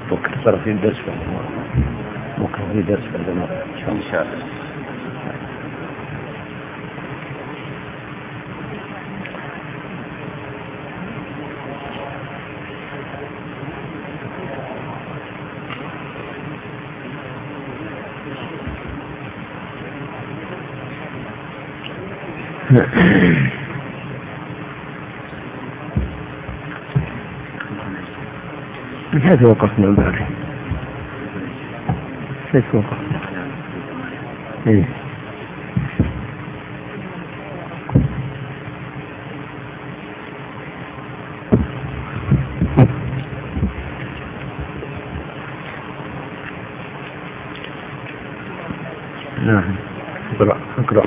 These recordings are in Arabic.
بكرة ترى في درس بكرة في درس إن شاء الله. من حيث وقفنا البارح حيث وقفنا إيه؟ نعم اقرأ.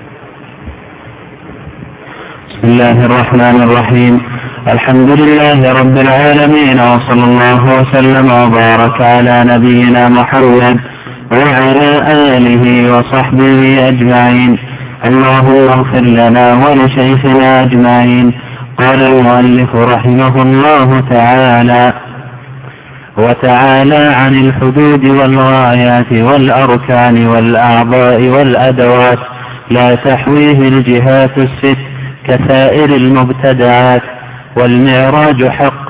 بسم الله الرحمن الرحيم. الحمد لله رب العالمين، وصلى الله وسلم وبارك على نبينا محمد وعلى آله وصحبه أجمعين. اللهم اغفر لنا ولشيخنا أجمعين. قال المؤلف رحمه الله تعالى: وتعالى عن الحدود والغايات والأركان والأعضاء والأدوات لا تحويه الجهات الست كسائر المبتدعات، والمعراج حق.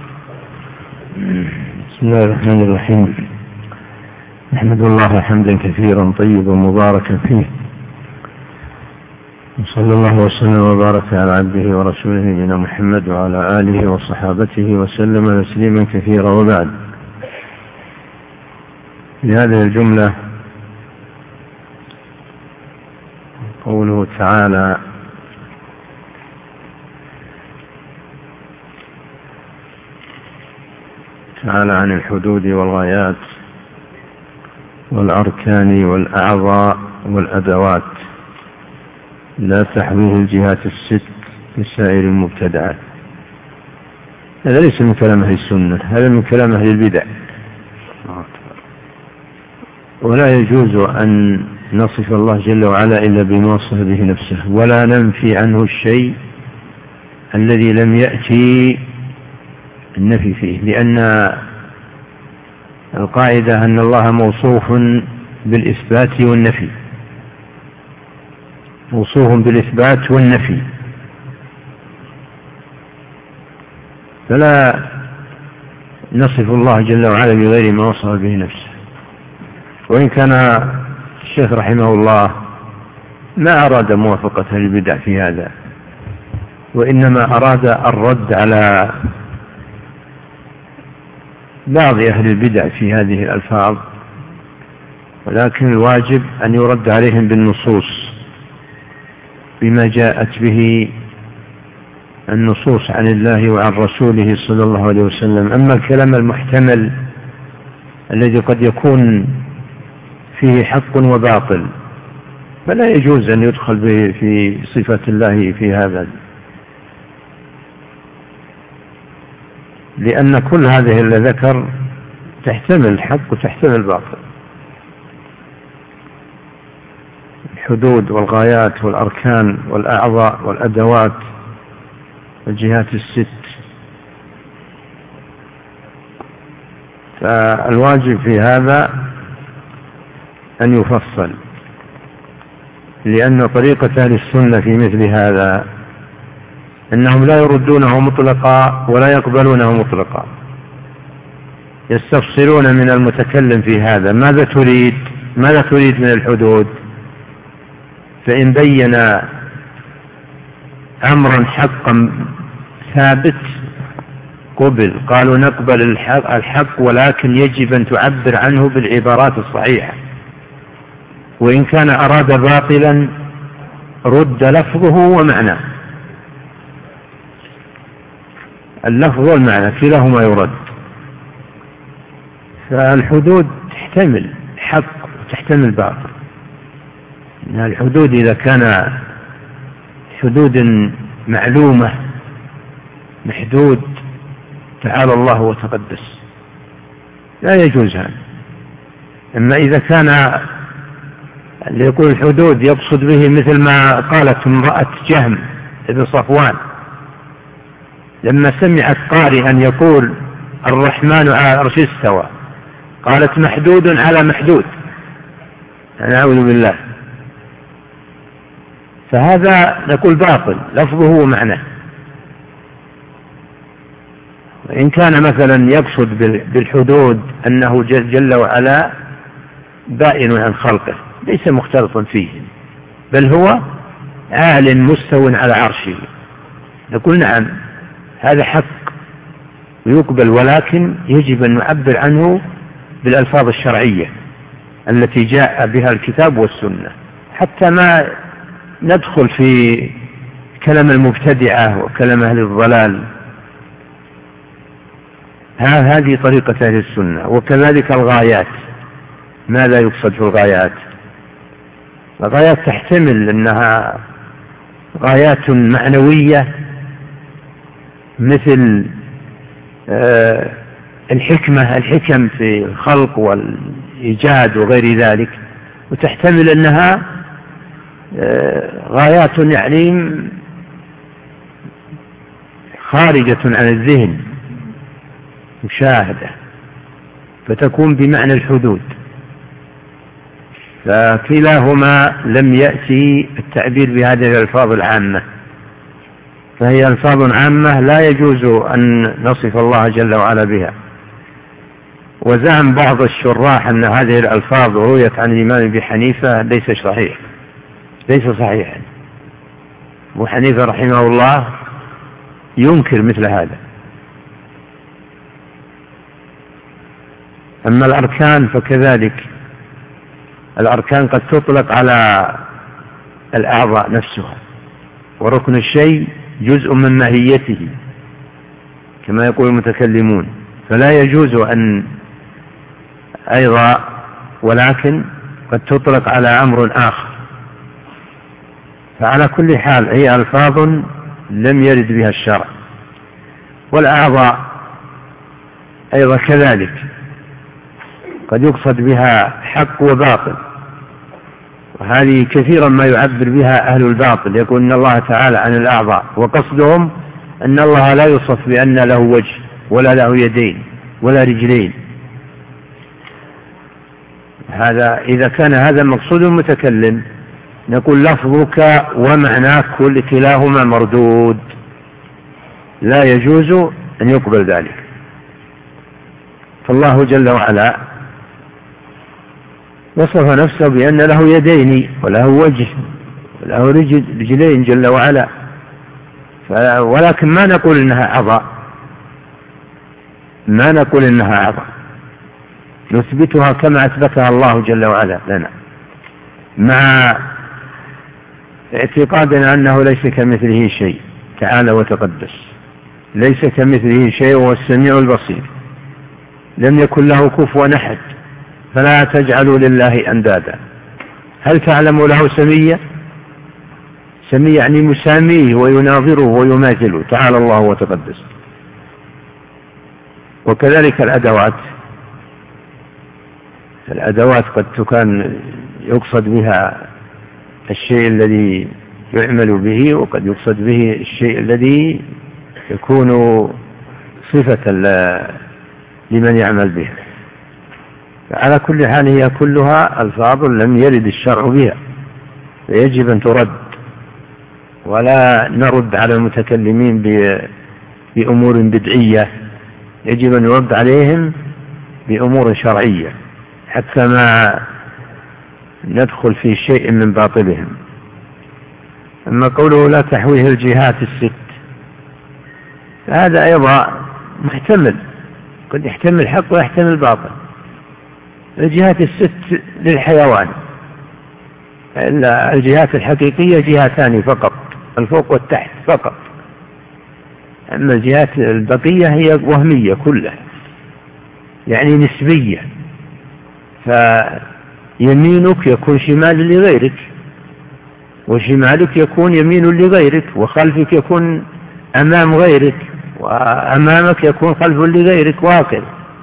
بسم الله الرحمن الرحيم. نحمد الله حمدا كثيرا طيبا مباركا فيه، وصلى الله وسلم وبارك على عبده ورسوله نبينا محمد وعلى آله وصحابته وسلم تسليما كثيرا. وبعد، في هذه الجملة قوله تعالى: عن الحدود والغايات والأركان والأعضاء والأدوات لا تحويه الجهات الست كسائر المبتدعات. هذا ليس من كلام أهل السنة، هذا من كلام أهل البدع، ولا يجوز أن نصف الله جل وعلا إلا بما وصف به نفسه، ولا ننفي عنه الشيء الذي لم يأتي النفي فيه، لأن القاعدة أن الله موصوف بالإثبات والنفي، موصوف بالإثبات والنفي، فلا نصف الله جل وعلا بغير ما وصف به نفسه. وإن كان الشيخ رحمه الله ما أراد موافقة البدع في هذا، وإنما أراد الرد على بعض أهل البدع في هذه الألفاظ، ولكن الواجب أن يرد عليهم بالنصوص بما جاءت به النصوص عن الله وعن رسوله صلى الله عليه وسلم. أما الكلام المحتمل الذي قد يكون فيه حق وباطل فلا يجوز أن يدخل به في صفة الله في هذا، لأن كل هذه اللي ذكر تحتمل الحق وتحتمل الباطل. الحدود والغايات والأركان والأعضاء والأدوات والجهات الست، فالواجب في هذا أن يفصل، لأن طريقة أهل السنة في مثل هذا أنهم لا يردونه مطلقا ولا يقبلونه مطلقا، يستفصلون من المتكلم في هذا: ماذا تريد من الحدود؟ فإن بين أمرا حقا ثابت قبل، قالوا نقبل الحق ولكن يجب أن تعبر عنه بالعبارات الصحيحة، وإن كان أراد باطلا رد لفظه ومعناه، اللفظ والمعنى كلاهما يرد. فالحدود تحتمل حق وتحتمل باطل. الحدود إذا كان حدود معلومة محدود تعالى الله وتقدس لا يجوز هذا. أما إذا كان اللي يقول الحدود يقصد به مثل ما قالت امرأة جهم ابن صفوان لما سمعت قارئا يقول الرحمن على العرش استوى، قالت محدود على محدود، نعوذ بالله. فهذا نقول باطل لفظه ومعناه. وإن كان مثلا يقصد بالحدود أنه جل وعلا بائن عن خلقه ليس مختلطا فيه، بل هو عال مستو على عرشه، نقول نعم هذا حق ويقبل، ولكن يجب أن نعبر عنه بالألفاظ الشرعية التي جاء بها الكتاب والسنة، حتى ما ندخل في كلام المبتدعة وكلام أهل الضلال. هذه طريقة أهل السنة. وكذلك الغايات، ماذا يقصد في الغايات؟ الغايات تحتمل أنها غايات معنوية مثل الحكم في الخلق والإيجاد وغير ذلك، وتحتمل أنها غايات يعني خارجة عن الذهن مشاهدة، فتكون بمعنى الحدود. فكلاهما لم يأتي التعبير بهذه الألفاظ العامة، فهي ألفاظ عامة لا يجوز أن نصف الله جل وعلا بها. وزعم بعض الشراح أن هذه الألفاظ رويت عن الإمام أبي حنيفة، ليس صحيحا. أبو حنيفة رحمه الله ينكر مثل هذا. أما الأركان فكذلك، الأركان قد تطلق على الأعضاء نفسها، وركن الشيء جزء من ماهيته كما يقول المتكلمون، فلا يجوز أن أيضا، ولكن قد تطلق على أمر آخر. فعلى كل حال هي ألفاظ لم يرد بها الشرع. والأعضاء أيضا كذلك قد يقصد بها حق وباطل، وهذه كثيرا ما يعبر بها أهل الباطل، يقول إن الله تعالى عن الأعضاء، وقصدهم أن الله لا يوصف بأن له وجه ولا له يدين ولا رجلين. هذا إذا كان هذا مقصود المتكلم نقول لفظك ومعناك كلاهما مردود، لا يجوز أن يقبل ذلك. فالله جل وعلا وصف نفسه بأن له يدين وله وجه وله رجلين جل وعلا، ولكن ما نقول إنها أعضاء، نثبتها كما أثبتها الله جل وعلا لنا، مع اعتقادنا أنه ليس كمثله شيء تعالى وتقدس، ليس كمثله شيء وهو السميع البصير، لم يكن له كفوا أحد، فلا تجعلوا لله أندادا. هل تعلم له سمية؟ سمية يعني مساميه ويناظره ويماثله تعالى الله وتقدس. وكذلك الأدوات قد تكون يقصد بها الشيء الذي يعمل به، وقد يقصد به الشيء الذي يكون صفة لمن يعمل به. فعلى كل حال هي كلها ألفاظ لم يرد الشرع بها، فيجب أن ترد، ولا نرد على المتكلمين بأمور بدعية، يجب أن يرد عليهم بأمور شرعية حتى ما ندخل في شيء من باطلهم. أما قوله لا تحويه الجهات الست، فهذا أيضا محتمل، قد يحتمل حق ويحتمل باطل. الجهات الست للحيوان، إلا الجهات الحقيقية جهتان فقط، الفوق والتحت فقط، أما الجهات البقية هي وهمية كلها، يعني نسبية. فيمينك يكون شمال لغيرك، وشمالك يكون يمين لغيرك، وخلفك يكون أمام غيرك، وأمامك يكون خلف لغيرك، وهكذا.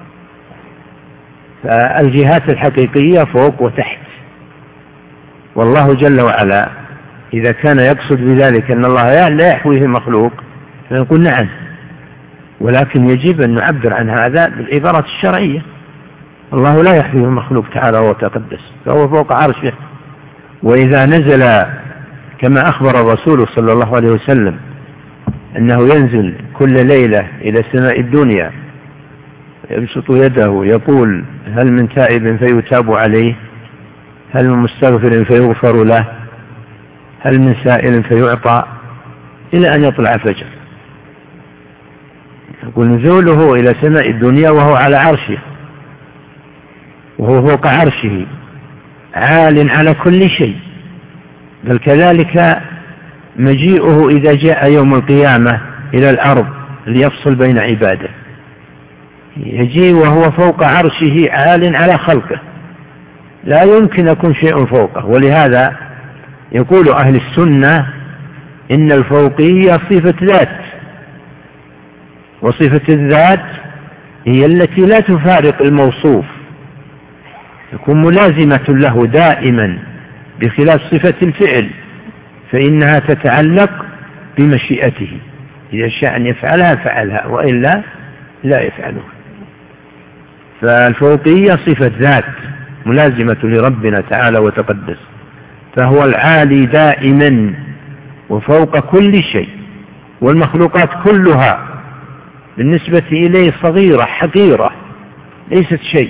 فالجهات الحقيقية فوق وتحت. والله جل وعلا إذا كان يقصد بذلك أن الله لا يحويه مخلوق، فنقول نعم، ولكن يجب أن نعبر عن هذا بالعبارات الشرعية. الله لا يحويه المخلوق تعالى وتقدس، فهو فوق عرشه. وإذا نزل كما أخبر الرسول صلى الله عليه وسلم أنه ينزل كل ليلة إلى سماء الدنيا يبسط يده يقول هل من تائب فيتاب عليه، هل من مستغفر فيغفر له، هل من سائل فيعطى، إلى أن يطلع الفجر. يقول نزوله إلى سماء الدنيا وهو على عرشه، وهو فوق عرشه عال على كل شيء. بل كذلك مجيئه إذا جاء يوم القيامة إلى الأرض ليفصل بين عباده، يجيء وهو فوق عرشه عال على خلقه، لا يمكن يكون شيء فوقه. ولهذا يقول أهل السنة إن الفوقية صفة ذات، وصفة الذات هي التي لا تفارق الموصوف، تكون ملازمة له دائما، بخلاف صفة الفعل فإنها تتعلق بمشيئته، إذا شاء أن يفعلها فعلها وإلا لا يفعلها. فالفوقية صفة ذات ملازمة لربنا تعالى وتقدس، فهو العالي دائما وفوق كل شيء، والمخلوقات كلها بالنسبة إليه صغيرة حقيرة ليست شيء.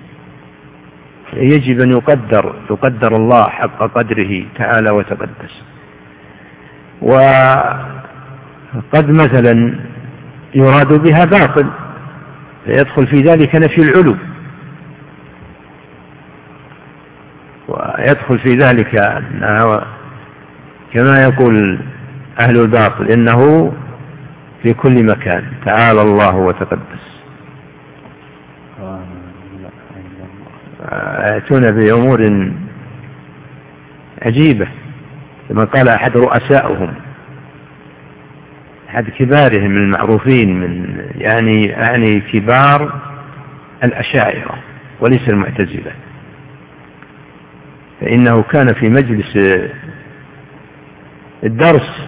يجب أن يقدر الله حق قدره تعالى وتقدس. وقد مثلا يراد بها باطل فيدخل في ذلك نفي العلو، ويدخل في ذلك كما يقول أهل الباطل إنه في كل مكان تعالى الله وتقدس. يأتون بأمور عجيبة، كما قال أحد رؤسائهم، أحد كبارهم المعروفين من يعني كبار الأشاعرة وليس المعتزلة، فإنه كان في مجلس الدرس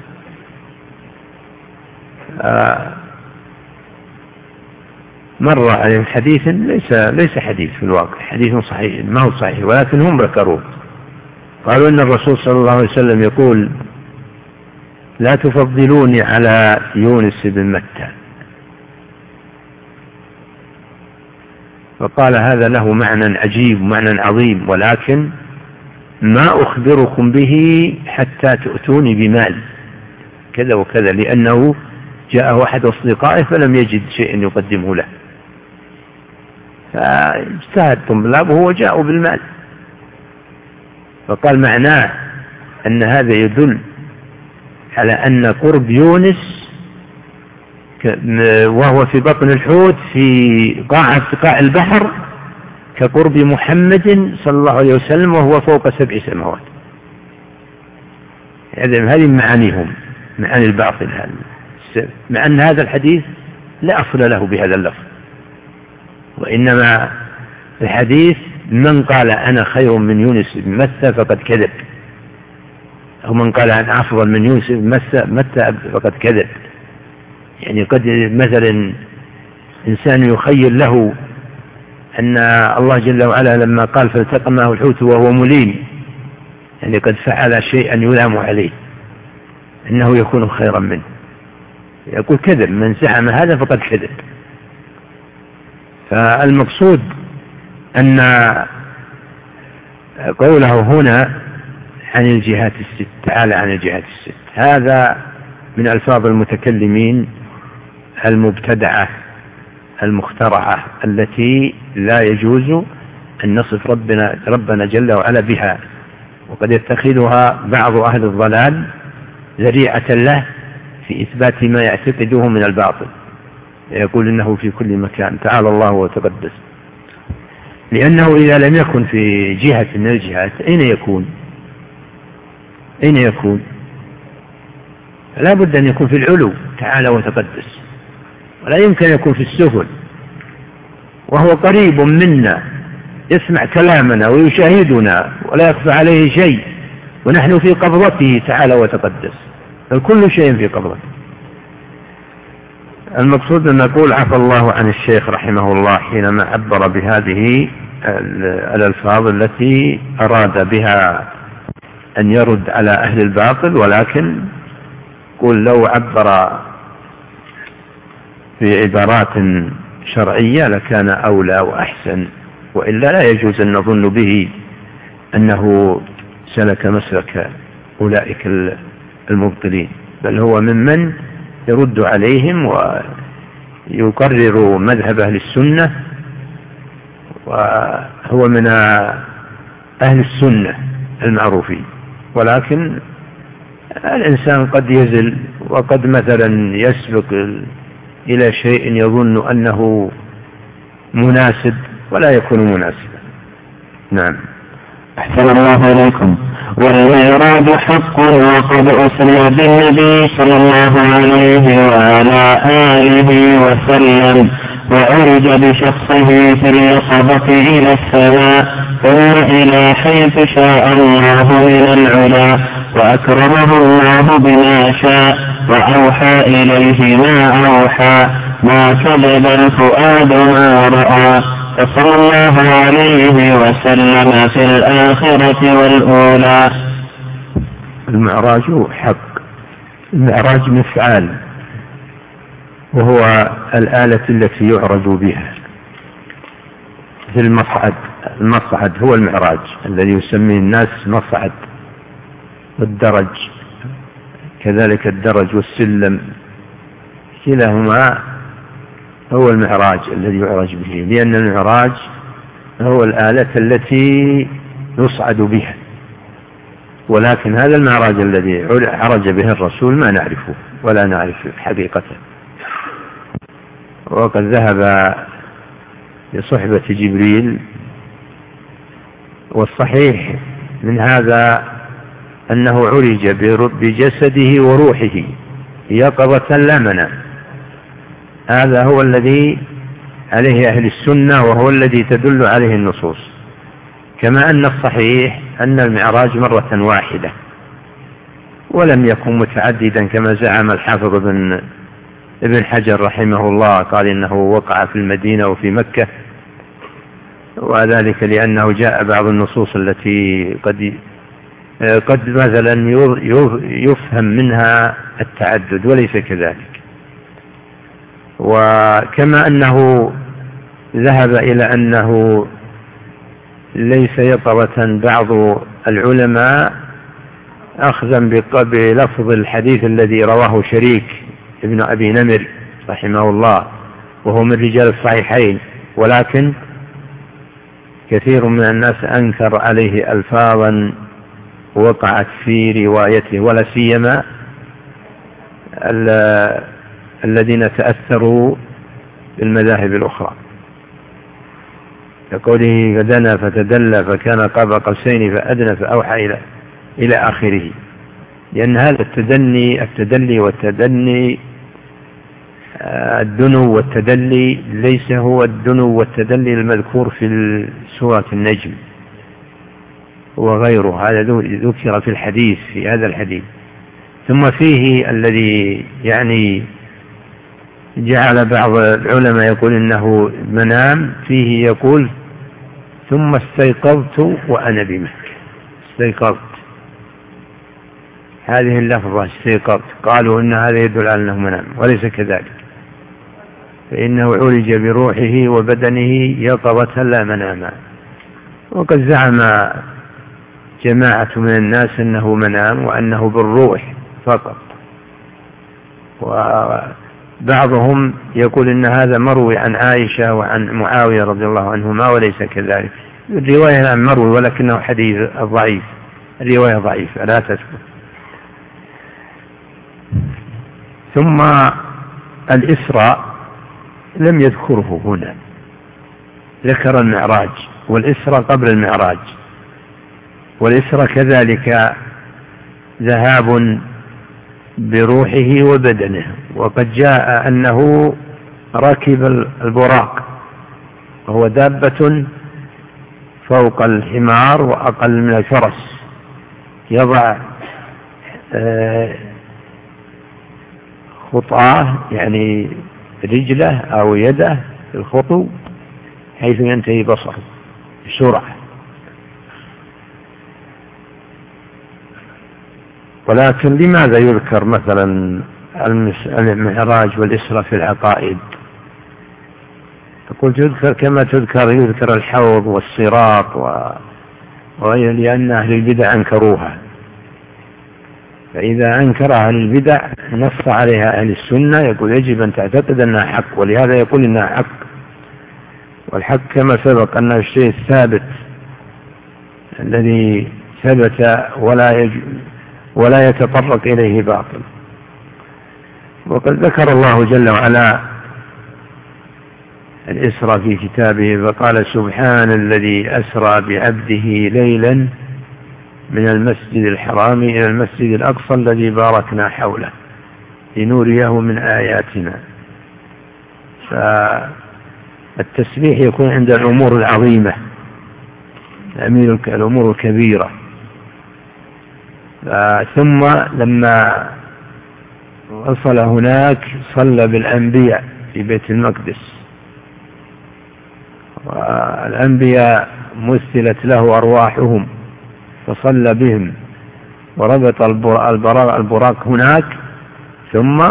مر عليهم حديث ليس حديث في الواقع، حديث صحيح ما هو صحيح ولكن هم ذكروه. قالوا إن الرسول صلى الله عليه وسلم يقول لا تفضلوني على يونس بن متى، فقال هذا له معنى عجيب ومعنى عظيم، ولكن ما أخبركم به حتى تؤتوني بمال كذا وكذا، لأنه جاءه أحد أصدقائه فلم يجد شيء يقدمه له، فاجتهد طلابه وجاءوا بالمال. فقال معناه أن هذا يدل على أن قرب يونس وهو في بطن الحوت في قاع البحر كقرب محمد صلى الله عليه وسلم وهو فوق 7 سماوات. هذه معانيهم، معاني الباطل هذا، مع أن هذا الحديث لا أصل له بهذا اللفظ، وإنما الحديث من قال أنا خير من يونس بن متى فقد كذب، أو من قال أنا أفضل من يونس بن متى فقد كذب. يعني قد مثلا إنسان يخيل له أن الله جل وعلا لما قال فالتقمه الحوت وهو مليم، يعني قد فعل شيئا يلام عليه أنه يكون خيرا منه، يقول كذب، من زعم هذا فقد كذب. فالمقصود أن قوله هنا عن الجهات الست، تعالى عن الجهات الست، هذا من ألفاظ المتكلمين المبتدعة المخترعة التي لا يجوز أن نصف ربنا جل وعلا بها، وقد يتخذها بعض أهل الضلال ذريعة له في إثبات ما يعتقده من الباطل، يقول إنه في كل مكان تعالى الله وتقدس، لأنه إذا لم يكن في جهة من الجهات أين يكون؟ لا بد أن يكون في العلو تعالى وتقدس، ولا يمكن أن يكون في السفل، وهو قريب منا يسمع كلامنا ويشاهدنا ولا يخفى عليه شيء، ونحن في قبضته تعالى وتقدس، بل كل شيء في قبضته. المقصود أن نقول عفى الله عن الشيخ رحمه الله حينما عبر بهذه الألفاظ التي أراد بها أن يرد على أهل الباطل، ولكن قل لو عبر في عبارات شرعية لكان أولى وأحسن، وإلا لا يجوز أن نظن به أنه سلك مسلك أولئك المبطلين، بل هو ممن يرد عليهم ويقرر مذهب أهل السنة، وهو من أهل السنة المعروفين. ولكن الإنسان قد يزل، وقد مثلا يسبق إلى شيء يظن أنه مناسب ولا يكون مناسبا. نعم. أحسن الله إليكم. والمعراج حق وقد أسري بالنبي صلى الله عليه وعلى آله وسلم، وعرج بشخصه في اليقظة إلى السماء ثم إلى حيث شاء الله من العلا، وأكرمه الله بما شاء وأوحى إليه ما أوحى، ما كذب الفؤاد ما رأى، فصلى الله عليه وسلم في الآخرة والأولى. المعراج حق، المعراج مفعال، وهو الآلة التي يعرج بها في المصعد هو المعراج الذي يسميه الناس مصعد، والدرج كذلك، الدرج والسلم كلاهما هو المعراج الذي يعرج به، لأن المعراج هو الآلة التي يصعد بها. ولكن هذا المعراج الذي عرج به الرسول ما نعرفه ولا نعرف حقيقته، وقد ذهب لصحبة جبريل. والصحيح من هذا أنه عرج بجسده وروحه يقظة لا منام. هذا هو الذي عليه أهل السنة، وهو الذي تدل عليه النصوص. كما أن الصحيح أن المعراج مرة واحدة ولم يكن متعددا كما زعم الحافظ ابن حجر رحمه الله، قال إنه وقع في المدينة وفي مكة، وذلك لأنه جاء بعض النصوص التي قد مثلا يفهم منها التعدد وليس كذلك. وكما أنه ذهب إلى أنه ليس يقظة بعض العلماء أخذا بلفظ الحديث الذي رواه شريك ابن أبي نمر رحمه الله، وهو من رجال الصحيحين، ولكن كثير من الناس أنكر عليه ألفاظا وقعت في روايته، ولا سيما الذين تأثروا بالمذاهب الأخرى، كقوله فدنا فتدلى فكان قاب قوسين فأدنى فأوحى إلى آخره. لأن هذا التدلي والتدني، الدنو والتدلي ليس هو الدنو والتدلي المذكور في سورة النجم وغيره، هذا ذكر في الحديث، في هذا الحديث. ثم فيه الذي يعني جعل بعض العلماء يقول إنه منام، فيه يقول ثم استيقظت وأنا بمكة. استيقظت، هذه اللفظة استيقظت، قالوا إن هذا يدل على أنه منام، وليس كذلك، فإنه عرج بروحه وبدنه يقظة لا مناما. وقد زعم جماعة من الناس أنه منام وأنه بالروح فقط، وبعضهم يقول إن هذا مروي عن عائشة وعن معاوية رضي الله عنهما، وليس كذلك. الرواية عن مروي ولكنه حديث ضعيف، الرواية ضعيفة لا تثبت. ثم الإسراء لم يذكره هنا، ذكر المعراج، والإسراء قبل المعراج. والإسراء كذلك ذهاب بروحه وبدنه، وقد جاء أنه ركب البراق، وهو دابة فوق الحمار وأقل من الفرس، يضع خطاه يعني رجله أو يده في الخطو حيث ينتهي بصره بسرعة. ولكن لماذا يذكر مثلا المعراج والإسراء في العقائد؟ تقول تذكر كما يذكر الحوض والصراط وغير، لأن أهل البدع أنكروها، فإذا أنكر أهل البدع نص عليها أهل السنة يقول يجب أن تعتقد أنها حق، ولهذا يقول إنها حق. والحق كما سبق أنه الشيء الثابت الذي ثبت ولا يتطرق إليه باطل. وقد ذكر الله جل وعلا الإسراء في كتابه فقال سبحان الذي أسرى بعبده ليلا من المسجد الحرام إلى المسجد الأقصى الذي باركنا حوله لنوريه من آياتنا. فالتسبيح يكون عند الأمور العظيمة، الأمور الكبيرة. ثم لما وصل هناك صلى بالأنبياء في بيت المقدس، والأنبياء مثلت له أرواحهم فصلى بهم وربط البراق هناك ثم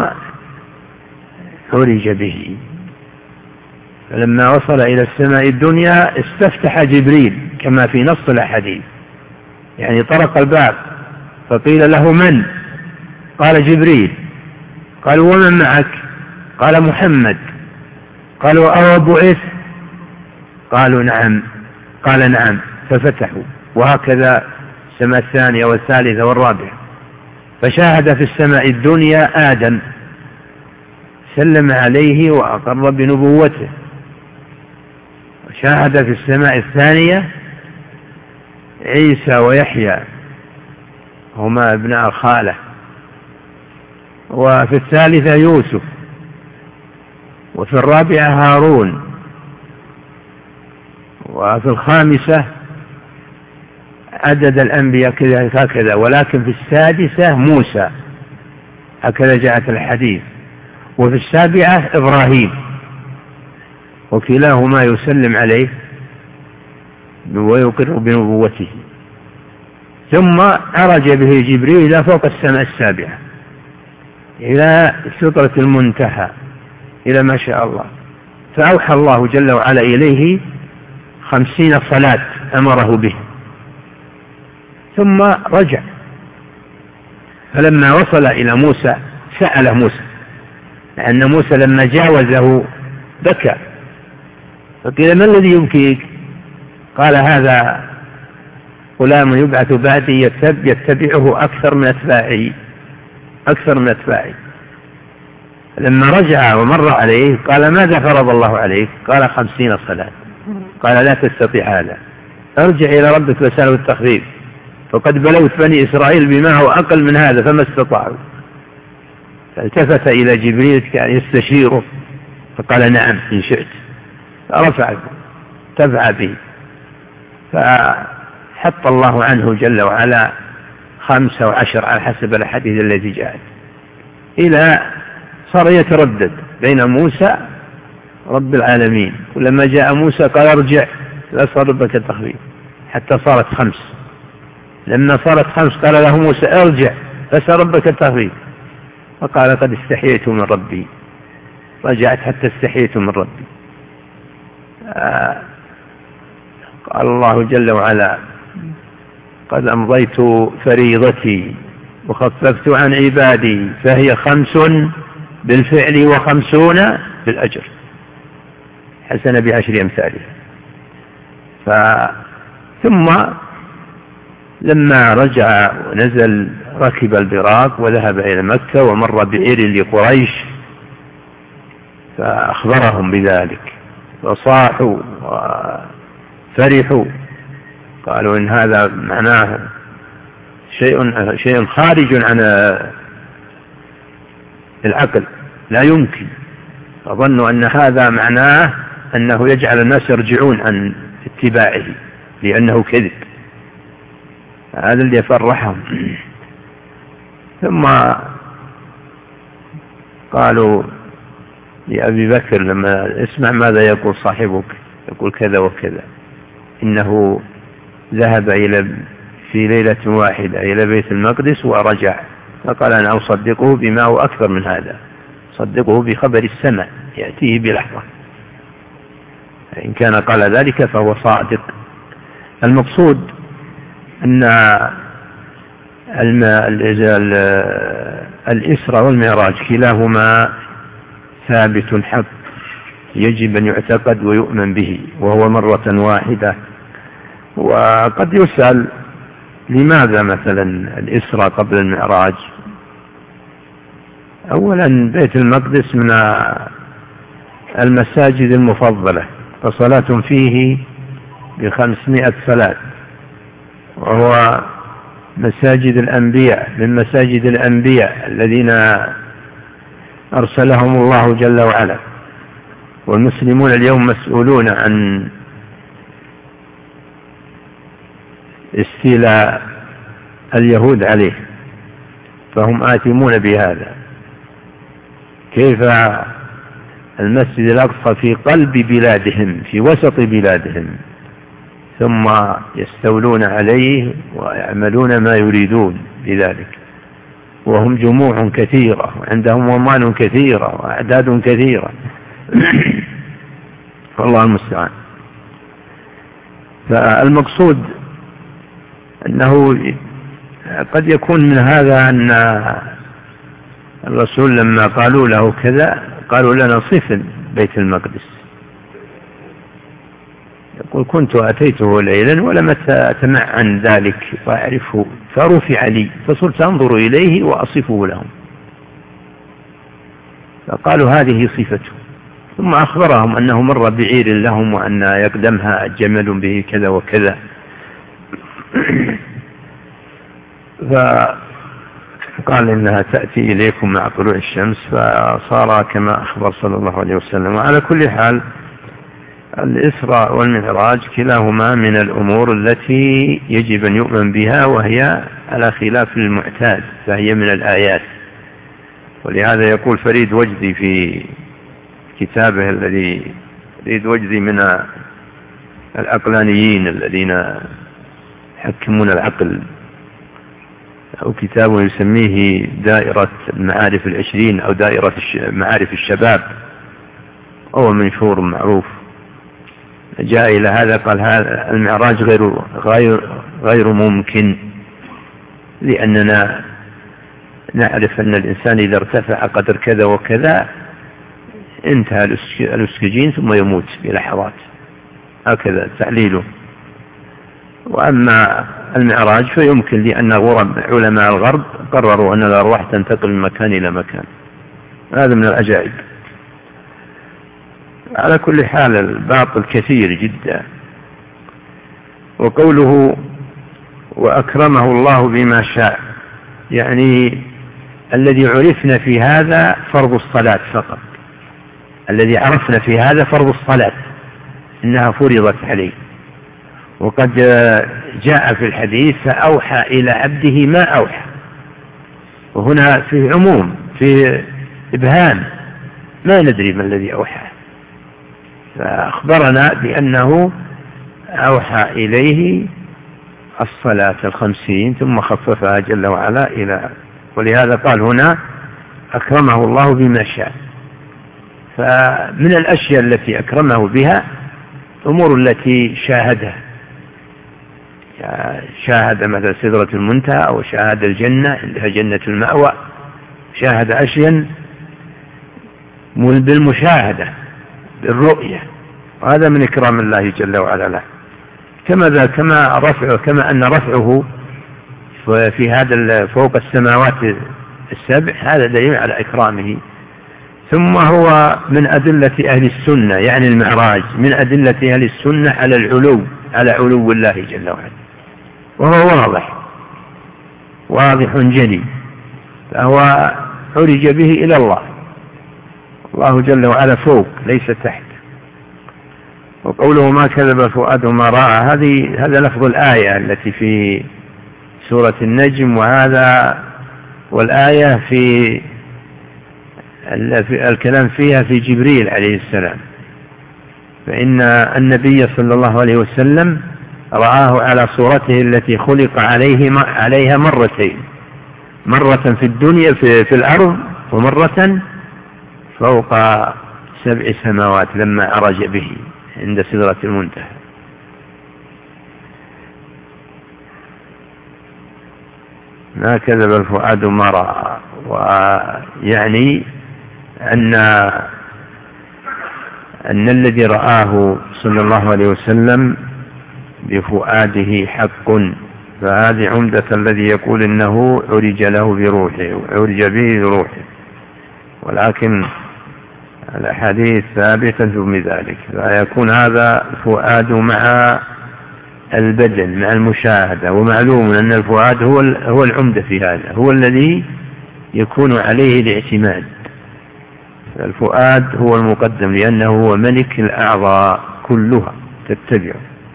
عرج به. فلما وصل إلى السماء الدنيا استفتح جبريل كما في نص الحديث، يعني طرق الباب فقيل له من؟ قال جبريل. قالوا ومن معك؟ قال محمد. قالوا أو بعث؟ قالوا نعم. قال نعم. ففتحوا، وهكذا السماء الثانية والثالثة والرابعة. فشاهد في السماء الدنيا آدم سلم عليه وأقر بنبوته، وشاهد في السماء الثانية عيسى ويحيى هما ابناء الخالة، وفي الثالثة يوسف، وفي الرابعة هارون، وفي الخامسة عدد الأنبياء هكذا، ولكن في السادسة موسى هكذا جاءت الحديث، وفي السابعة إبراهيم، وكلاهما يسلم عليه ويقر بنبوته. ثم عرج به جبريل إلى فوق السماء السابعة إلى سدرة المنتهى إلى ما شاء الله، فأوحى الله جل وعلا إليه 50 صلاة أمره به، ثم رجع. فلما وصل إلى موسى سأل موسى، لأن موسى لما جاوزه بكى، فقيل ما الذي يبكيك؟ قال هذا غلام يبعث بعدي يتبعه أكثر من أتباعي. لما رجع ومر عليه قال ماذا فرض الله عليك؟ قال 50 صلاة. قال لا تستطيع هذا، ارجع إلى ربك وسأله التخفيف، فقد بلوت بني إسرائيل بما هو أقل من هذا فما استطاعوا. فالتفت إلى جبريل كان يستشيره فقال نعم إن شئت، فرفع تبع به، فحط الله عنه جل وعلا 5 و10 على حسب الحديث الذي جاءت، إلى صار يتردد بين موسى رب العالمين، ولما جاء موسى قال ارجع فأسأل ربك التخفيف، حتى صارت 5. لما صارت 5 قال له موسى ارجع فأسأل ربك التخفيف، فقال قد استحييت من ربي، رجعت حتى استحييت من ربي. قال الله جل وعلا قد أمضيت فريضتي وخففت عن عبادي، فهي 5 بالفعل و50 بالأجر، حسنة ب10 أمثالها. ثم لما رجع ونزل ركب البراق وذهب إلى مكة ومر بعير لقريش، فأخبرهم بذلك وصاحوا وفرحوا، قالوا إن هذا معناه شيء خارج عن العقل لا يمكن. فظنوا أن هذا معناه أنه يجعل الناس يرجعون عن اتباعه لأنه كذب. هذا اللي يفرحهم. ثم قالوا لأبي بكر لما اسمع ماذا يقول صاحبك، يقول كذا وكذا، إنه ذهب في ليلة واحدة إلى بيت المقدس ورجع، فقال أنا أصدقه بما هو أكثر من هذا، صدقه بخبر السماء يأتيه بلحظة، إن كان قال ذلك فهو صادق. المقصود أن الإسراء والمعراج كلاهما ثابت حق يجب أن يعتقد ويؤمن به، وهو مرة واحدة. وقد يسأل لماذا مثلا الإسراء قبل المعراج؟ أولا بيت المقدس من المساجد المفضلة، فصلاة فيه ب500 صلاة، وهو مساجد الأنبياء، من مساجد الأنبياء الذين أرسلهم الله جل وعلا، والمسلمون اليوم مسؤولون عن استيلاء اليهود عليه، فهم آثمون بهذا. كيف المسجد الأقصى في قلب بلادهم، في وسط بلادهم، ثم يستولون عليه ويعملون ما يريدون بذلك، وهم جموع كثيرة وعندهم أموال كثيرة وأعداد كثيرة والله المستعان. فالمقصود أنه قد يكون من هذا أن الرسول لما قالوا له كذا قالوا لنا صف بيت المقدس، يقول كنت أتيته ليلا ولم أتمعن ذلك فأعرفه فرفع لي فصرت أنظر إليه وأصفه لهم، فقالوا هذه صفته، ثم أخبرهم أنه مر بعير لهم وأن يقدمها جمل به كذا وكذا فقال إنها تأتي إليكم مع طلوع الشمس، فصار كما أخبر صلى الله عليه وسلم. وعلى كل حال الإسراء والمعراج كلاهما من الأمور التي يجب أن يؤمن بها، وهي على خلاف المعتاد، فهي من الآيات. ولهذا يقول فريد وجدي في كتابه الذي فريد وجدي من العقلانيين الذين يحكمون العقل، أو كتابه يسميه دائرة المعارف 20 أو دائرة معارف الشباب، هو منشور معروف، جاء إلى هذا قال هذا المعراج غير ممكن، لأننا نعرف أن الإنسان إذا ارتفع قدر كذا وكذا انتهى الأكسجين ثم يموت بلحظات، هكذا تعليله. وأما المعراج فيمكن، لأن علماء الغرب قرروا أن الأرواح تنتقل من مكان إلى مكان، هذا من العجائب. على كل حال الباطل كثير جدا. وقوله وأكرمه الله بما شاء، يعني الذي عرفنا في هذا فرض الصلاة فقط، الذي عرفنا في هذا فرض الصلاة إنها فرضت عليه. وقد جاء في الحديث فأوحى إلى عبده ما أوحى، وهنا في عموم، في إبهام، ما ندري ما الذي أوحى، فأخبرنا بأنه أوحى إليه الصلاة 50 ثم خففها جل وعلا إلى، ولهذا قال هنا أكرمه الله بما شاء. فمن الأشياء التي أكرمه بها أمور التي شاهدها، شاهد مثل سدرة المنتهى، أو شاهد الجنة اللي هي جنة المأوى، شاهد أشياء بالمشاهدة بالرؤية، وهذا من إكرام الله جل وعلا له. كما أن رفعه في هذا فوق السماوات السبع هذا دليل على إكرامه. ثم هو من أدلة أهل السنة، يعني المعراج من أدلة أهل السنة على علو الله جل وعلا، وهو واضح جلي، فهو عرج به إلى الله جل وعلا فوق ليس تحت. وقوله ما كذب فؤاد ما رأى، هذا لفظ الآية التي في سورة النجم، والآية في الكلام فيها في جبريل عليه السلام، فإن النبي صلى الله عليه وسلم رآه على صورته التي خلق عليها مرتين، مرة في الدنيا في الأرض، ومرة فوق 7 سماوات لما عرج به عند سدرة المنتهى. ما كذب الفؤاد ما رأى، ويعني أن الذي رآه صلى الله عليه وسلم بفؤاده حق، فهذه عمدة الذي يقول إنه عرج له بروحه، عرج به بروحه، ولكن الأحاديث ثابتة من ذلك، فيكون هذا الفؤاد مع البدن مع المشاهدة، ومعلوم أن الفؤاد هو العمدة في هذا، هو الذي يكون عليه الاعتماد. الفؤاد هو المقدم لأنه هو ملك الأعضاء كلها تتبعه.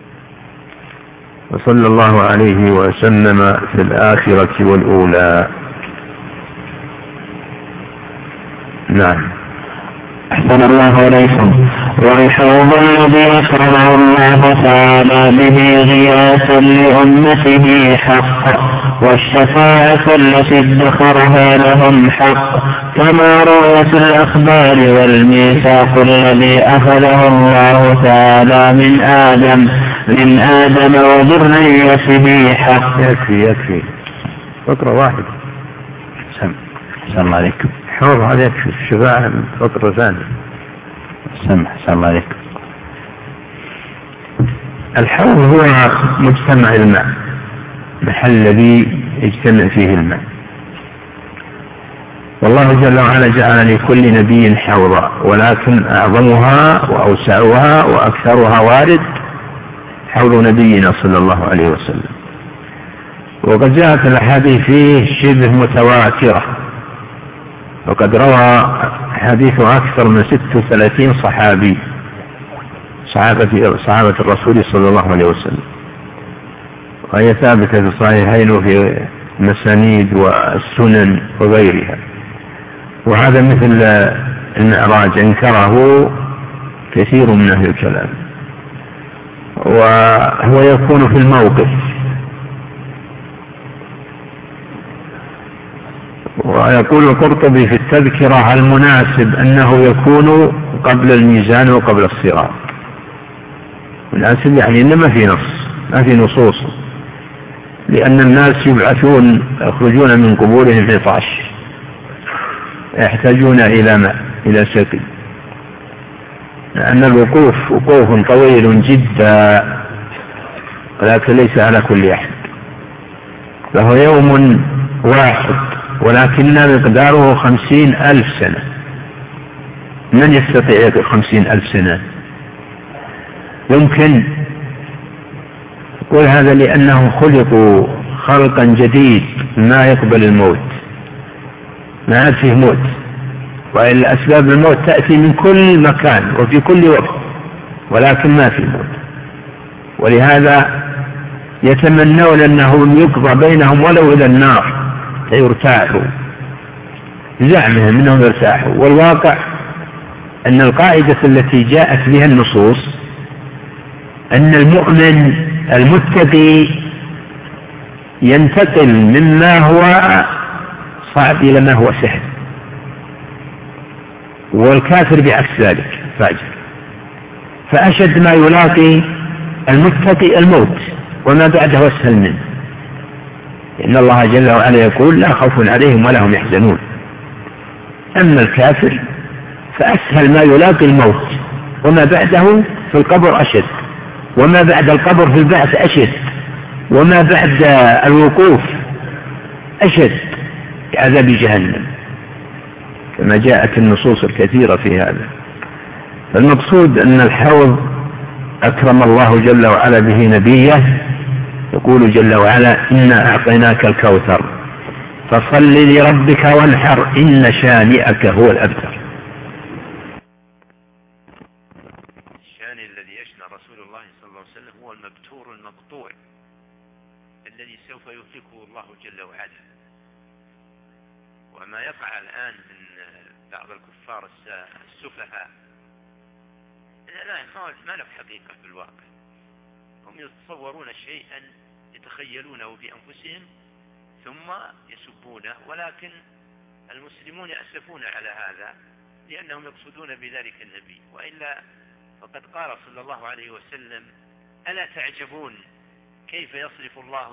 وصلى الله عليه وسلم في الآخرة والأولى. نعم. أحسن الله إليكم. والحوض الذي شرعه الله تعالى به غياثا لأمته حق، والشفاعة التي ادخرها لهم حق، كما روي في الأخبار، والميثاق الذي أخذه الله تعالى من آدم وذريته حق. يكفي فقرة واحدة. أحسن الله عليكم. حوض عليك في الشفاعة فقرة ثانية. أحسن الله عليكم. الحوض هو مجتمع الماء، محل الذي يجتمع فيه الماء، والله جل وعلا جعل لكل نبي حوضا، ولكن أعظمها وأوسعها وأكثرها وارد حوض نبينا صلى الله عليه وسلم، وقد جاءت الأحاديث فيه شبه متواترة، وقد روى حديث أكثر من 36 صحابي صحابة الرسول صلى الله عليه وسلم، وهي ثابتة في الصحيحين وفي المسانيد والسنن وغيرها. وهذا مثل المعراج انكره كثير من أهل الكلام، وهو يكون في الموقف، ويقول القرطبي في التذكرة المناسب أنه يكون قبل الميزان وقبل الصراط. مناسب يعني إن ما في نصوص، لأن الناس يبعثون يخرجون من قبورهم عطاش، يحتاجون إلى ماء، إلى سقي، لأن الوقوف وقوف طويل جدا، ولكن ليس على كل أحد، فهو يوم واحد ولكن مقداره 50,000 سنة. من يستطيع يقول 50,000 سنة؟ يمكن يقول هذا لأنهم خلقوا خلقا جديد ما يقبل الموت، ما عاد فيه موت، وإلا أسباب الموت تأتي من كل مكان وفي كل وقت، ولكن ما في موت، ولهذا يتمنون أنه يقضى بينهم ولو إلى النار فيرتاحوا، زعمهم أنهم يرتاحوا. والواقع أن القاعدة التي جاءت بها النصوص أن المؤمن المتقي ينتقل مما هو صعب إلى ما هو سهل، والكافر بعكس ذلك فاجر. فأشد ما يلاقي المتقي الموت، وما بعده أسهل منه، إن الله جل وعلا يقول لا خوف عليهم ولا هم يحزنون. أما الكافر فأسهل ما يلاقي الموت، وما بعده في القبر أشد، وما بعد القبر في البعث أشد، وما بعد الوقوف أشد عذاب جهنم، كما جاءت النصوص الكثيرة في هذا. فالمقصود أن الحوض أكرم الله جل وعلا به نبيه، يقول جل وعلا إنا أعطيناك الكوثر فصل لربك وانحر إن شانئك هو الأبتر. الشان الذي يشنى رسول الله صلى الله عليه وسلم هو المبتور المقطوع الذي سوف يهلكه الله جل وعلا. وما يقع الآن من بعض الكفار السفهاء، ما له حقيقة في الواقع، هم يتصورون شيئا يتخيلونه في أنفسهم ثم يسبونه، ولكن المسلمون يأسفون على هذا لأنهم يقصدون بذلك النبي، وإلا فقد قال صلى الله عليه وسلم: ألا تعجبون كيف يصرف الله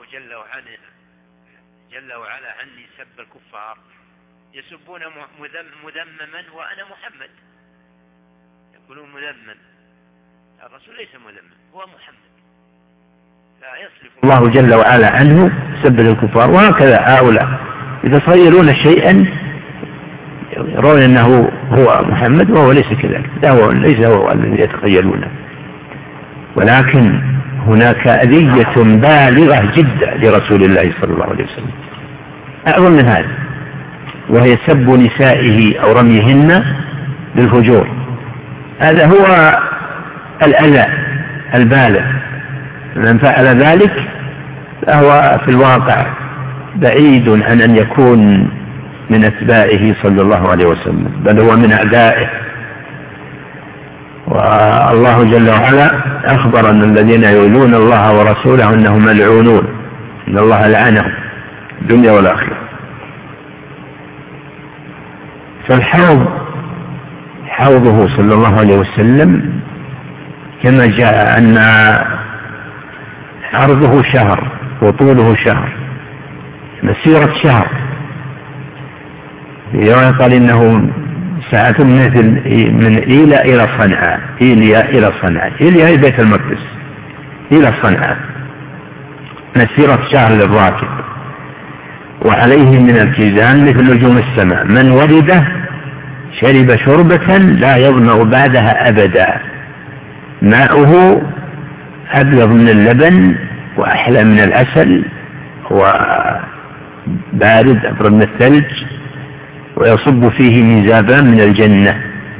جل وعلا عني سب الكفار، يسبون مذمما وأنا محمد، يقولون مذمم، الرسول ليس مذمم، هو محمد، فيصرف الله جل وعلا عنه سب الكفار. وهكذا هؤلاء يتصورون شيئا يرون أنه هو محمد وهو ليس كذلك، ليس هو الذي يتخيلونه، ولكن هناك أذية بالغة جدا لرسول الله صلى الله عليه وسلم أعظم من هذا، وهي سب نسائه أو رميهن بالفجور. هذا هو الأذى البالغ، من فعل ذلك فهو في الواقع بعيد عن أن يكون من أتباعه صلى الله عليه وسلم، بل هو من أعدائه. والله جل وعلا أخبر أن الذين يؤذون الله ورسوله أنهم ملعونون، إن الله لعنهم الدنيا والآخرة. فالحوض حوضه صلى الله عليه وسلم كما جاء أن عرضه شهر وطوله شهر، مسيرة شهر. يقال إنه ساعة مثل من إيلا إلى صنعاء، إيليا إلى صنعاء، إيليا بيت المقدس إلى صنعاء، مسيرة شهر للراكب. وعليه من الكيزان مثل نجوم السماء، من ورده شرب شربة لا يظمأ بعدها أبدا، ماؤه أبيض من اللبن وأحلى من العسل وبارد أبرد من الثلج، ويصب فيه ميزابان من الجنة،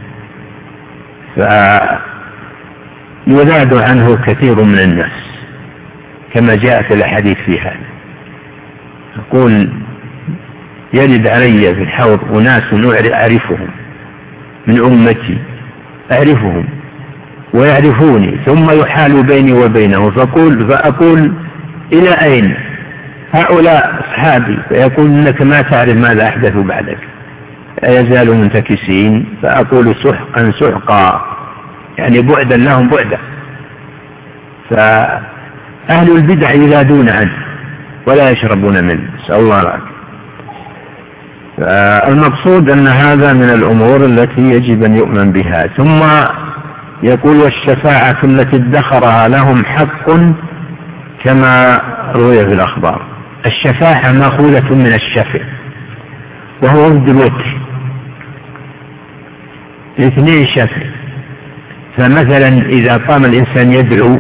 فيذاد عنه كثير من الناس كما جاء في الحديث في هذا. يقول: يرد علي في الحوض أناس أعرفهم من أمتي، أعرفهم ويعرفوني، ثم يحال بيني وبينه، فأقول: إلى أين هؤلاء أصحابي؟ فيقول: إنك ما تعرف ماذا أحدثوا بعدك. يزالوا منتكسين، فأقول: سحقا سحقا، يعني بعدا لهم بعدا. فأهل البدع يذادون عنه ولا يشربون منه، نسأل الله العافية. فالمقصود أن هذا من الأمور التي يجب أن يؤمن بها. ثم يقول: والشفاعة التي ادخرها لهم حق كما روي في الأخبار. الشفاعة مأخوذة من الشفع، وهو ضد الوتر، اثنين شفع. فمثلا إذا قام الإنسان يدعو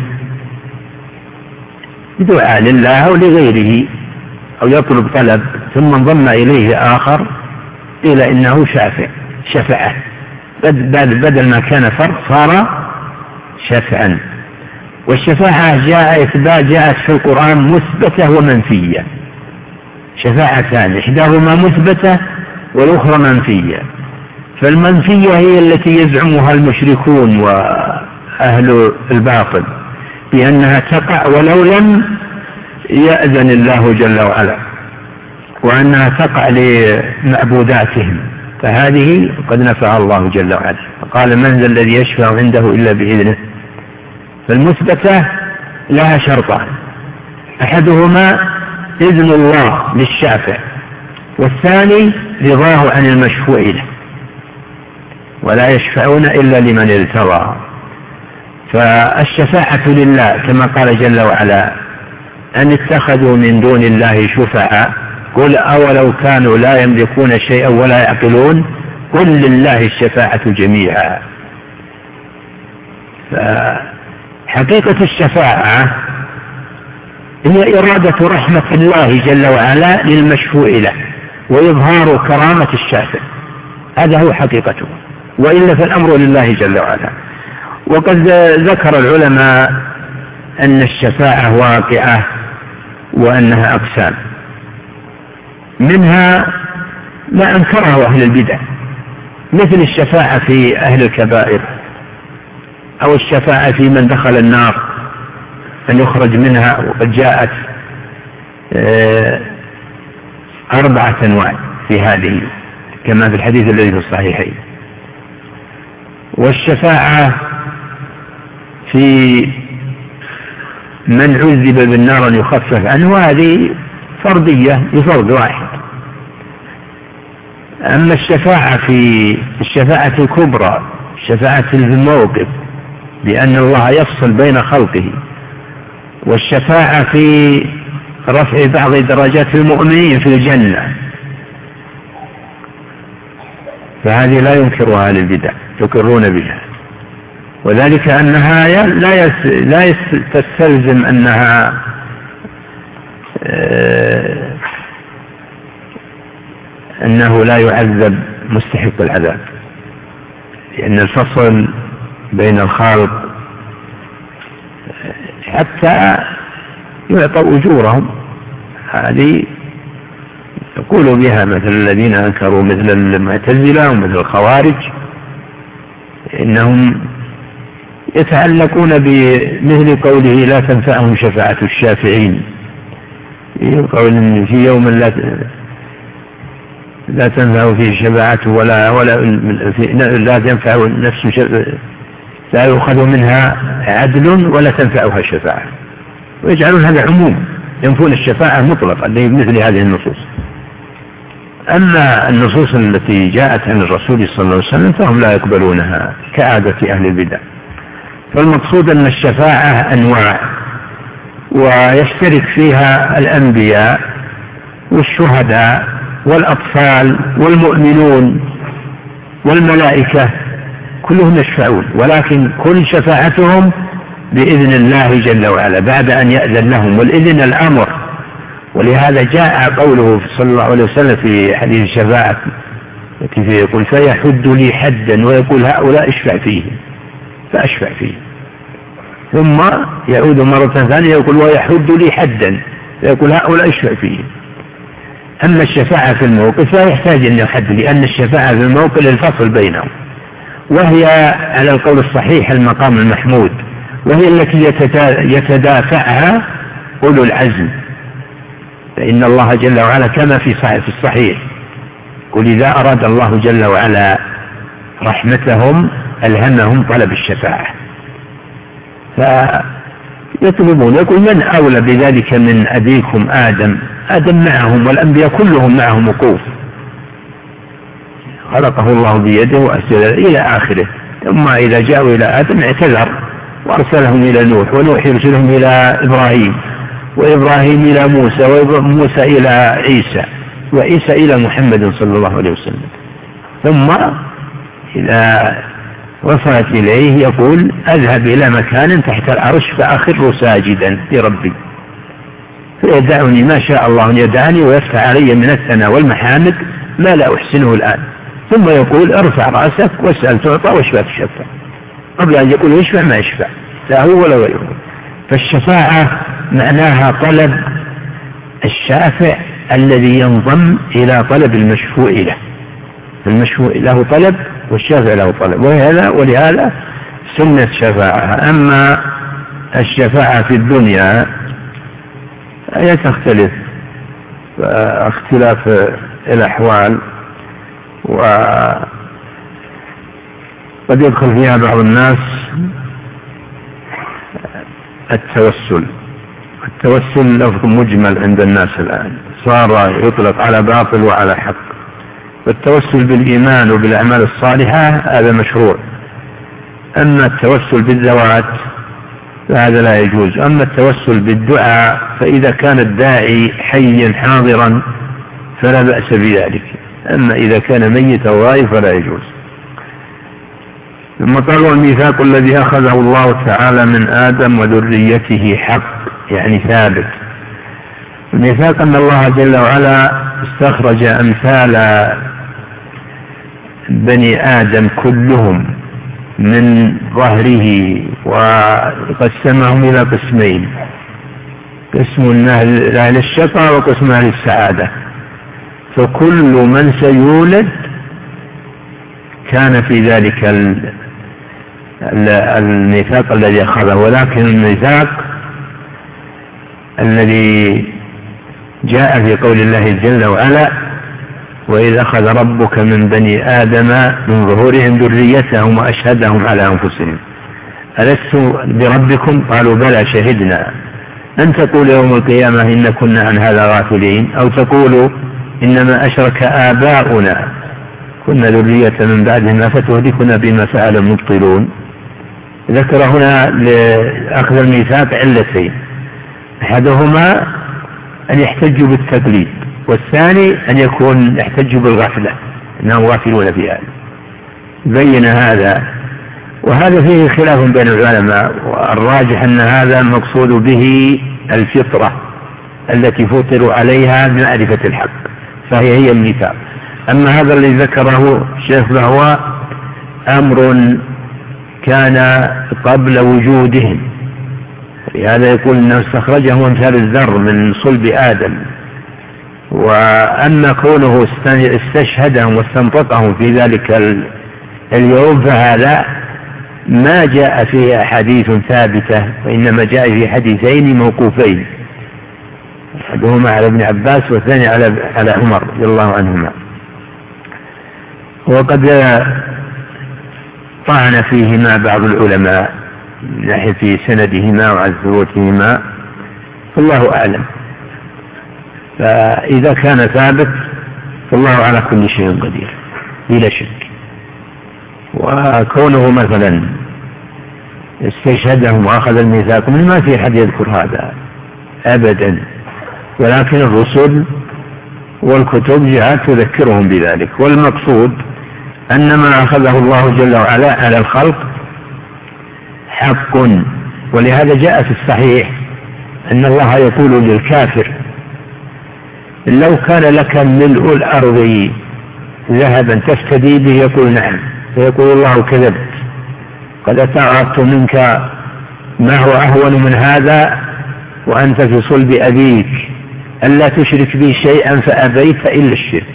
دعاء لله أو لغيره أو يطلب طلب ثم انضم إليه آخر، قيل إنه شفعه، بدل ما كان فرد صار شفعا. والشفاعة جاءت في القرآن مثبتة ومنفية، شفاعتان، إحداهما مثبتة والأخرى منفية. فالمنفية هي التي يزعمها المشركون وأهل الباطل بأنها تقع ولو لم يأذن الله جل وعلا، وأنها تقع لمعبوداتهم، فهذه قد نفعها الله جل وعلا، فقال: من ذا الذي يشفع عنده إلا بإذنه. فالمثبتة لها شرطان: أحدهما إذن الله للشافع، والثاني رضاه عن المشفوع له، ولا يشفعون إلا لمن ارتضى. فالشفاعة لله كما قال جل وعلا: أن اتخذوا من دون الله شفعاء قل أولو كانوا لا يملكون شيئا ولا يعقلون قل لله الشفاعة جميعا. فحقيقة الشفاعة هي إرادة رحمة الله جل وعلا للمشفوع له وإظهار كرامة الشافع، هذا هو حقيقته، وإلا فالأمر لله جل وعلا. وقد ذكر العلماء أن الشفاعة واقعة وأنها أقسام، منها ما أنكره أهل البدع مثل الشفاعة في أهل الكبائر أو الشفاعة في من دخل النار أن يخرج منها، وقد جاءت 4 أنواع في هذه كما في الحديث الذي في الصحيحين. والشفاعة في من عذب بالنار أن يخفف عنه، هذه فردية لفرد واحد. أما الشفاعة في الشفاعة الكبرى، الشفاعة في الموقف بأن الله يفصل بين خلقه، والشفاعة في رفع بعض درجات المؤمنين في الجنة، فهذه لا ينكرها أهل البدع، يقرون بها، وذلك أنها لا تستلزم أنه لا يعذب مستحق العذاب، لأن الفصل بين الخالق حتى يعطوا أجورهم، هذه يقول بها مثل الذين أنكروا مثل المعتزلة ومثل الخوارج، إنهم يتعلقون بمثل قوله لا تنفعهم شفاعة الشافعين، قول في يوم لا تنفع فيه شفاعته لا تنفع نفس لا يؤخذ منها عدل ولا تنفعها شفاعة، ويجعلون هذا عموم، ينفون الشفاعة مطلقا مثل هذه النصوص. أما النصوص التي جاءت عن الرسول صلى الله عليه وسلم فهم لا يقبلونها كعادة أهل البدع. فالمقصود أن الشفاعة أنواع، ويشترك فيها الأنبياء والشهداء والأطفال والمؤمنون والملائكة، كلهم يشفعون، ولكن كل شفاعتهم بإذن الله جل وعلا بعد أن يأذن لهم، والإذن الأمر. ولهذا جاء قوله صلى الله عليه وسلم في حديث الشفاعة التي فيه يقول فيحد لي حدا ويقول هؤلاء اشفع فيه فأشفع فيه، ثم يعود مرة ثانية يقول ويحد لي حدا فيقول هؤلاء اشفع فيه. أما الشفاعة في الموقف لا يحتاج أن يحد، لأن الشفاعة في الموقف الفصل بينهم، وهي على القول الصحيح المقام المحمود، وهي التي يتدافعها أولو العزم. فإن الله جل وعلا كما في الصحيح قل إذا أراد الله جل وعلا رحمتهم ألهمهم طلب الشفاعة، فيطلبون يقول من أولى بذلك من أبيكم آدم معهم والأنبياء كلهم معهم وقوف، خلقه الله بيده وأسجد إلى آخره. ثم إذا جاءوا إلى آدم اعتذر وأرسلهم إلى نوح، ونوح يرسلهم إلى إبراهيم، وإبراهيم إلى موسى، وموسى إلى عيسى، وعيسى إلى محمد صلى الله عليه وسلم. ثم إذا وصلت إليه يقول أذهب إلى مكان تحت العرش فأخر ساجدا لربي فيدعني ما شاء الله أن يدعني ويفتح علي من الثناء والمحامد ما لا أحسنه الآن. ثم يقول ارفع رأسك واسأل تعطى واشفع تشفع، قبل أن يقول يشفع ما يشفع لا هو ولا غيره. فالشفاعة معناها طلب الشافع الذي ينضم إلى طلب المشفوع له، المشفوع له طلب والشافع له طلب، ولهذا سنة شفاعة. أما الشفاعة في الدنيا هي تختلف اختلاف الأحوال، وقد يدخل فيها بعض الناس التوسل لفظ مجمل عند الناس الآن، صار يطلق على باطل وعلى حق. والتوسل بالإيمان وبالأعمال الصالحة هذا مشروع، أما التوسل بالذوات فهذا لا يجوز. أما التوسل بالدعاء فإذا كان الداعي حيا حاضرا فلا بأس بذلك، أما إذا كان ميتا غائب فلا يجوز. ثم قالوا الميثاق الذي أخذه الله تعالى من آدم وذريته حق، يعني ثابت. الميثاق أن الله جل وعلا استخرج أمثال بني آدم كلهم من ظهره وقسمهم إلى قسمين، قسم أهل الشقاء وقسم أهل السعادة. فكل من سيولد كان في ذلك الميثاق الذي أخذه، ولكن الميثاق الذي جاء في قول الله جل وعلا: وإذ أخذ ربك من بني آدم من ظهورهم ذريتهم وأشهدهم على أنفسهم ألست بربكم؟ قالوا بلى شهدنا أن تقول يوم القيامة إن كنا عن هذا غافلين، أو تقولوا إنما أشرك آباؤنا كنا ذرية من بعدهم أفتهلكنا بما فعل المبطلون. ذكر هنا لأخذ الميثاق علتين: أحدهما أن يحتجوا بالتقليد، والثاني أن يكون يحتجوا بالغفلة أنهم غافلون في هذا. بين هذا، وهذا فيه خلاف بين العلماء، والراجح أن هذا المقصود به الفطرة التي فطروا عليها من معرفة الحق، فهي الميثاق. أما هذا الذي ذكره الشيخ فهو أمر كان قبل وجودهم، لهذا يقول أنه استخرجه أمثال الذر من صلب آدم. وأما كونه استشهدهم واستنطقهم في ذلك اليوم فهذا ما جاء فيه أحاديث ثابتة، وإنما جاء في حديثين موقوفين، أحدهما على ابن عباس والثاني على عمر رضي الله عنهما. وقد طعن فيهما بعض العلماء من ناحية سندهما وعن ثبوتهما، فالله أعلم. فإذا كان ثابت فالله على كل شيء قدير بلا شك. وكونه مثلا استشهدهم وأخذ الميثاق ما في أحد يذكر هذا أبدا، ولكن الرسل والكتب جاءت تذكرهم بذلك. والمقصود أن ما أخذه الله جل وعلا على الخلق حق، ولهذا جاء في الصحيح أن الله يقول للكافر: لو كان لك ملء الأرض ذهبا تفتدي به، يقول نعم، فيقول الله: كذبت، قد أتعرضت منك ما هو أهون من هذا وأنت في صلب أبيك ألا تشرك بي شيئا فأبيت إلا الشرك.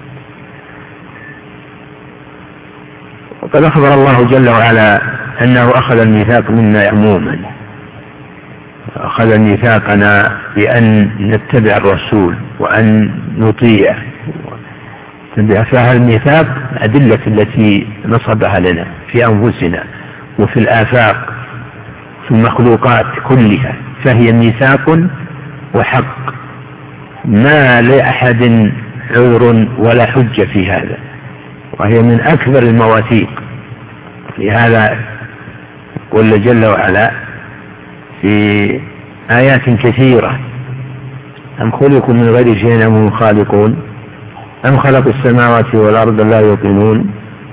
وقد أخبر الله جل وعلا أنه أخذ الميثاق منا عموما، أخذ ميثاقنا بأن نتبع الرسول وأن نطيع. فهذا الميثاق أدلة التي نصبها لنا في أنفسنا وفي الآفاق في المخلوقات كلها، فهي ميثاق وحق، ما لأحد عذر ولا حجة في هذا، وهي من أكبر المواثيق. لهذا قل جل وعلا في آيات كثيرة: أم خلقوا من غير شيء أم هم خالقون أم خلقوا السماوات والأرض لا يوقنون.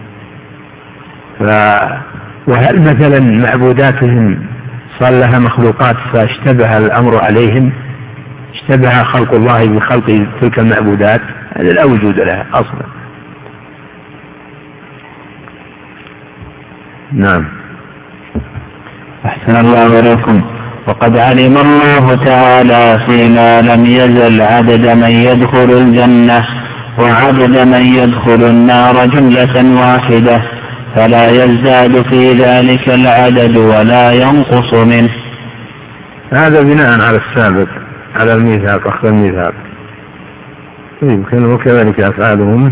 وهل مثلا معبوداتهم صار لها مخلوقات فاشتبه الأمر عليهم، اشتبه خلق الله بخلق تلك المعبودات؟ هذا لا وجود لها أصلا. نعم. أحسن الله إليكم. وقد علم الله تعالى فيما لم يزل عدد من يدخل الجنة وعدد من يدخل النار جملة واحدة، فلا يزداد في ذلك العدد ولا ينقص منه. هذا بناء على السابق، على الميثاق، أخذ الميثاق. وكذلك أفعالهم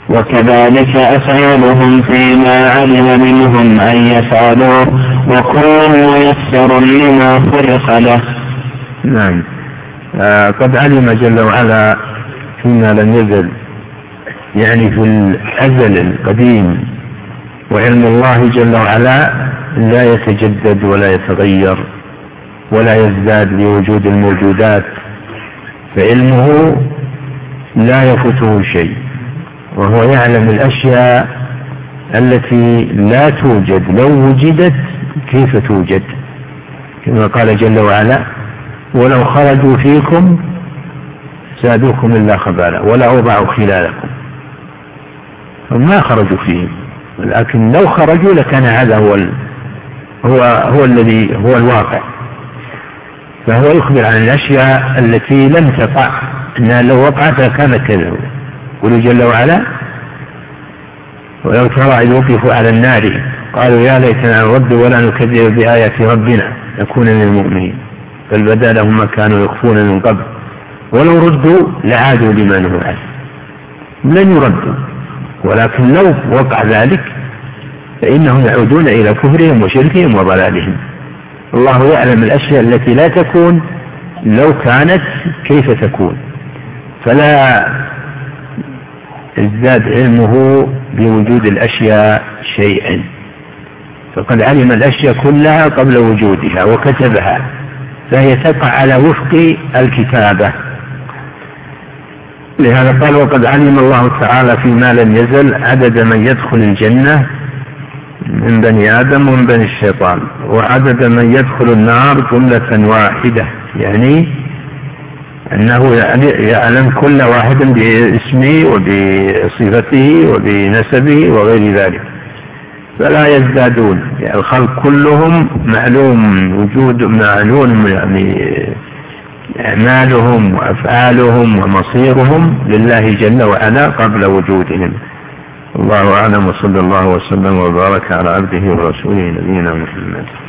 فيما علم منهم أن يفعلوه، وكل ميسر لما خلق له. نعم. قد علم جل وعلا فيما لم يزل، يعني في الأزل القديم، وعلم الله جل وعلا لا يتجدد ولا يتغير ولا يزداد لوجود الموجودات، فعلمه لا يفوته شيء، وهو يعلم الأشياء التي لا توجد، لو وجدت كيف توجد، كما قال جل وعلا: ولو خرجوا فيكم زادوكم إلا خبالا ولا أوضعوا خلالكم. فما خرجوا فيهم، ولكن لو خرجوا لكان هذا هو الذي هو الواقع. فهو يخبر عن الأشياء التي لم تقع، أنها لو وقعت كانت كذا. يقول جل وعلا: ولو ترى إذ وقفوا على النار قالوا يا ليتنا نرد ولا نكذب بآيات ربنا نكون من المؤمنين بل بدا لهم ما كانوا يخفون من قبل ولو ردوا لعادوا لما نهوا عنه. لن يردوا، ولكن لو وقع ذلك فإنهم يعودون إلى كفرهم وشركهم وضلالهم. الله يعلم الأشياء التي لا تكون لو كانت كيف تكون، فلا ازداد علمه بوجود الأشياء شيئا، فقد علم الأشياء كلها قبل وجودها وكتبها، فهي تقع على وفق الكتابة. لهذا قال وقد علم الله تعالى فيما لم يزل عدد من يدخل الجنة من بني آدم ومن بني الشيطان، وعدد من يدخل النار جملة واحدة، يعني أنه يعلم كل واحد باسمه وبصفته وبنسبه وغير ذلك، فلا يزدادون. يعني الخلق كلهم معلوم وجود معلوم، يعني أعمالهم وأفعالهم ومصيرهم لله جل وعلا قبل وجودهم. الله أعلم، وصلى الله وسلم وبارك على عبده ورسوله نبينا محمد.